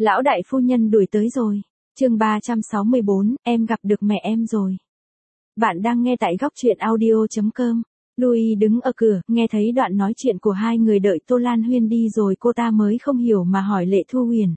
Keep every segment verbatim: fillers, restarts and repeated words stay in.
Lão đại phu nhân đuổi tới rồi. Chương ba trăm sáu mươi bốn, em gặp được mẹ em rồi. Bạn đang nghe tại góc truyện audio chấm com. Louis đứng ở cửa, nghe thấy đoạn nói chuyện của hai người đợi Tô Lan Huyên đi rồi cô ta mới không hiểu mà hỏi Lệ Thu Huyền.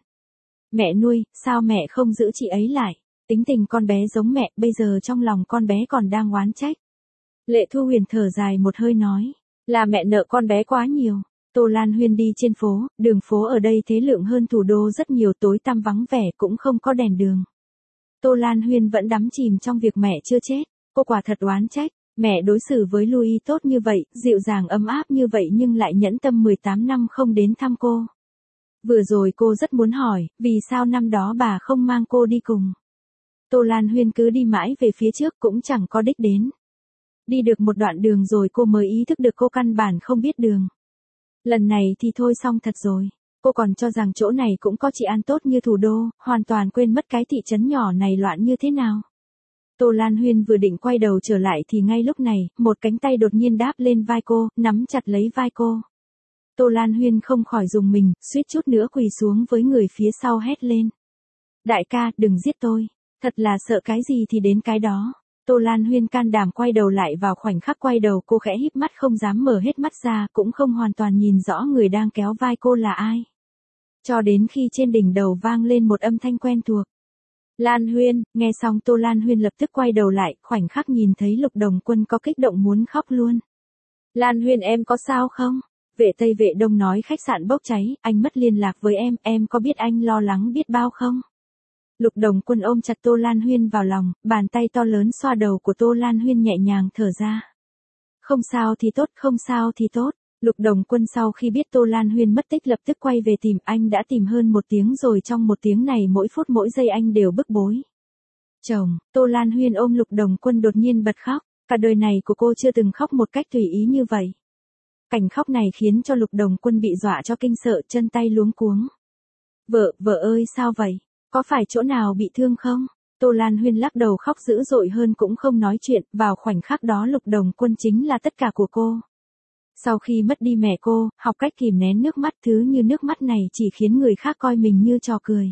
Mẹ nuôi, sao mẹ không giữ chị ấy lại? Tính tình con bé giống mẹ, bây giờ trong lòng con bé còn đang oán trách. Lệ Thu Huyền thở dài một hơi nói, là mẹ nợ con bé quá nhiều. Tô Lan Huyên đi trên phố, đường phố ở đây thế lượng hơn thủ đô rất nhiều, tối tăm vắng vẻ cũng không có đèn đường. Tô Lan Huyên vẫn đắm chìm trong việc mẹ chưa chết, cô quả thật oán trách, mẹ đối xử với Louis tốt như vậy, dịu dàng ấm áp như vậy nhưng lại nhẫn tâm mười tám năm không đến thăm cô. Vừa rồi cô rất muốn hỏi, vì sao năm đó bà không mang cô đi cùng. Tô Lan Huyên cứ đi mãi về phía trước cũng chẳng có đích đến. Đi được một đoạn đường rồi cô mới ý thức được cô căn bản không biết đường. Lần này thì thôi xong thật rồi. Cô còn cho rằng chỗ này cũng có trị an tốt như thủ đô, hoàn toàn quên mất cái thị trấn nhỏ này loạn như thế nào. Tô Lan Huyên vừa định quay đầu trở lại thì ngay lúc này, một cánh tay đột nhiên đáp lên vai cô, nắm chặt lấy vai cô. Tô Lan Huyên không khỏi rùng mình, suýt chút nữa quỳ xuống với người phía sau hét lên. Đại ca, đừng giết tôi. Thật là sợ cái gì thì đến cái đó. Tô Lan Huyên can đảm quay đầu lại, vào khoảnh khắc quay đầu cô khẽ híp mắt không dám mở hết mắt ra, cũng không hoàn toàn nhìn rõ người đang kéo vai cô là ai. Cho đến khi trên đỉnh đầu vang lên một âm thanh quen thuộc. Lan Huyên, nghe xong Tô Lan Huyên lập tức quay đầu lại, khoảnh khắc nhìn thấy Lục Đồng Quân có kích động muốn khóc luôn. Lan Huyên em có sao không? Vệ Tây Vệ Đông nói khách sạn bốc cháy, anh mất liên lạc với em, em có biết anh lo lắng biết bao không? Lục Đồng Quân ôm chặt Tô Lan Huyên vào lòng, bàn tay to lớn xoa đầu của Tô Lan Huyên nhẹ nhàng thở ra. Không sao thì tốt, không sao thì tốt. Lục Đồng Quân sau khi biết Tô Lan Huyên mất tích lập tức quay về tìm, anh đã tìm hơn một tiếng rồi, trong một tiếng này mỗi phút mỗi giây anh đều bức bối. Chồng, Tô Lan Huyên ôm Lục Đồng Quân đột nhiên bật khóc, cả đời này của cô chưa từng khóc một cách tùy ý như vậy. Cảnh khóc này khiến cho Lục Đồng Quân bị dọa cho kinh sợ, chân tay luống cuống. Vợ, vợ ơi sao vậy? Có phải chỗ nào bị thương không? Tô Lan Huyên lắc đầu khóc dữ dội hơn cũng không nói chuyện, vào khoảnh khắc đó Lục Đồng Quân chính là tất cả của cô. Sau khi mất đi mẹ cô, học cách kìm nén nước mắt, thứ như nước mắt này chỉ khiến người khác coi mình như trò cười.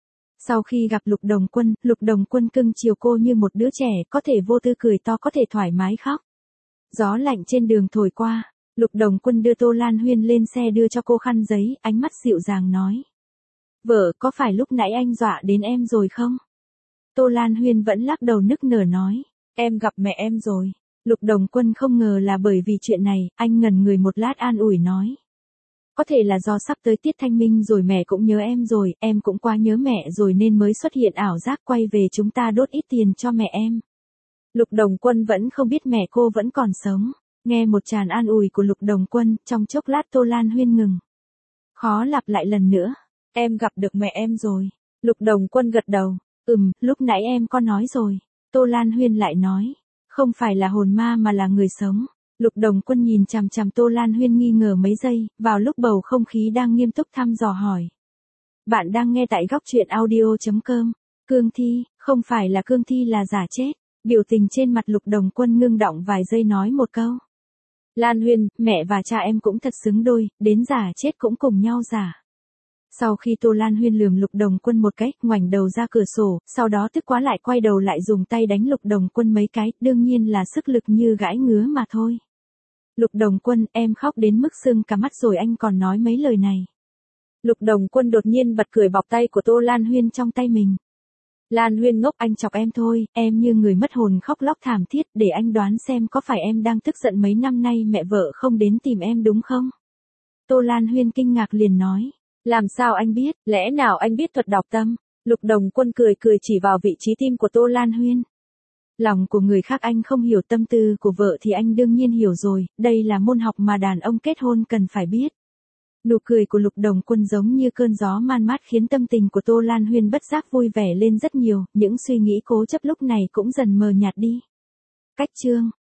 Sau khi gặp Lục Đồng Quân, Lục Đồng Quân cưng chiều cô như một đứa trẻ, có thể vô tư cười to, có thể thoải mái khóc. Gió lạnh trên đường thổi qua, Lục Đồng Quân đưa Tô Lan Huyên lên xe đưa cho cô khăn giấy, ánh mắt dịu dàng nói. Vợ, có phải lúc nãy anh dọa đến em rồi không? Tô Lan Huyên vẫn lắc đầu nức nở nói. Em gặp mẹ em rồi. Lục Đồng Quân không ngờ là bởi vì chuyện này, anh ngẩn người một lát an ủi nói. Có thể là do sắp tới tiết thanh minh rồi, mẹ cũng nhớ em rồi, em cũng quá nhớ mẹ rồi nên mới xuất hiện ảo giác quay về, chúng ta đốt ít tiền cho mẹ em. Lục Đồng Quân vẫn không biết mẹ cô vẫn còn sống. Nghe một tràng an ủi của Lục Đồng Quân, trong chốc lát Tô Lan Huyên ngừng. Khó lặp lại lần nữa. Em gặp được mẹ em rồi. Lục Đồng Quân gật đầu. Ừm, lúc nãy em có nói rồi. Tô Lan Huyên lại nói. Không phải là hồn ma mà là người sống. Lục Đồng Quân nhìn chằm chằm Tô Lan Huyên nghi ngờ mấy giây, vào lúc bầu không khí đang nghiêm túc thăm dò hỏi. Bạn đang nghe tại góc truyện audio chấm com. Cương thi, không phải là cương thi là giả chết. Biểu tình trên mặt Lục Đồng Quân ngưng động vài giây nói một câu. Lan Huyên, mẹ và cha em cũng thật xứng đôi, đến giả chết cũng cùng nhau giả. Sau khi Tô Lan Huyên lườm Lục Đồng Quân một cái, ngoảnh đầu ra cửa sổ, sau đó tức quá lại quay đầu lại dùng tay đánh Lục Đồng Quân mấy cái, đương nhiên là sức lực như gãi ngứa mà thôi. Lục Đồng Quân, em khóc đến mức sưng cả mắt rồi anh còn nói mấy lời này. Lục Đồng Quân đột nhiên bật cười bọc tay của Tô Lan Huyên trong tay mình. Lan Huyên ngốc, anh chọc em thôi, em như người mất hồn khóc lóc thảm thiết, để anh đoán xem có phải em đang tức giận mấy năm nay mẹ vợ không đến tìm em đúng không? Tô Lan Huyên kinh ngạc liền nói. Làm sao anh biết, lẽ nào anh biết thuật đọc tâm? Lục Đồng Quân cười cười chỉ vào vị trí tim của Tô Lan Huyên. Lòng của người khác anh không hiểu, tâm tư của vợ thì anh đương nhiên hiểu rồi, đây là môn học mà đàn ông kết hôn cần phải biết. Nụ cười của Lục Đồng Quân giống như cơn gió man mát khiến tâm tình của Tô Lan Huyên bất giác vui vẻ lên rất nhiều, những suy nghĩ cố chấp lúc này cũng dần mờ nhạt đi. Cách chương